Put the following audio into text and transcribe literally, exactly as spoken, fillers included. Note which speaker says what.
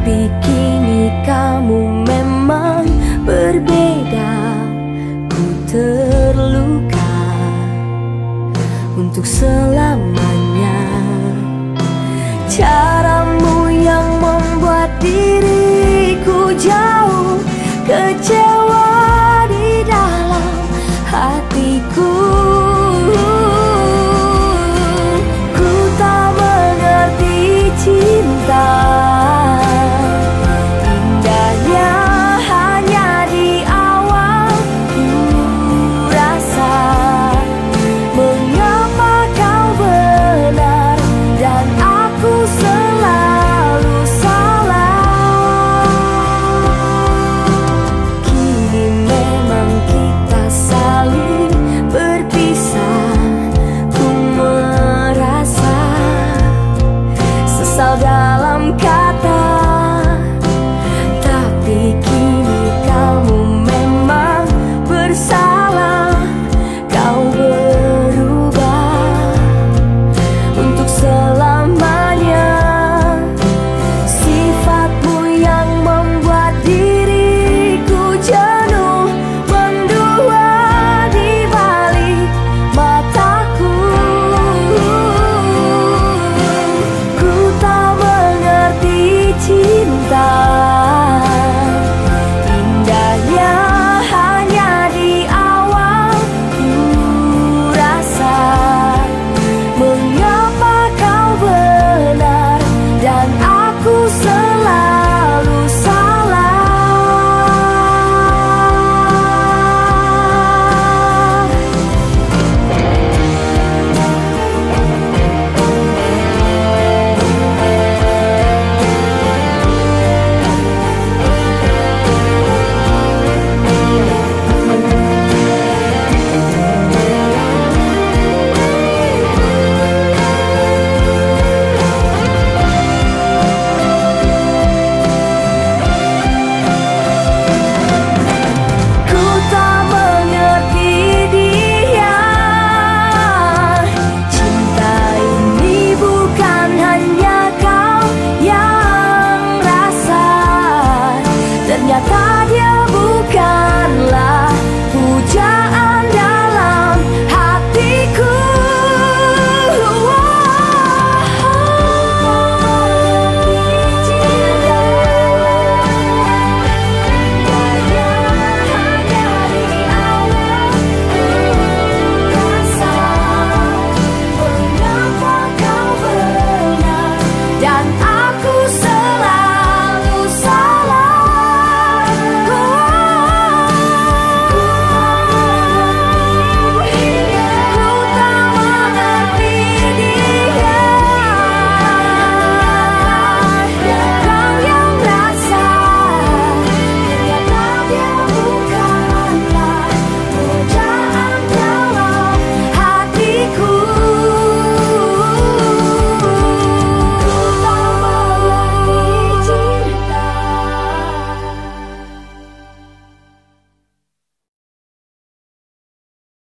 Speaker 1: Tapi kini kamu memang berbeda. Ku terluka untuk selamanya. Caramu yang membuat diriku jauh kecewa di dalam hatiku. Ku tak mengerti cinta, indahnya hanya di awal. Ku rasa mengapa kau benar dan aku selalu salah. Kini memang kita saling berpisah. Ku merasa sesal dalam kata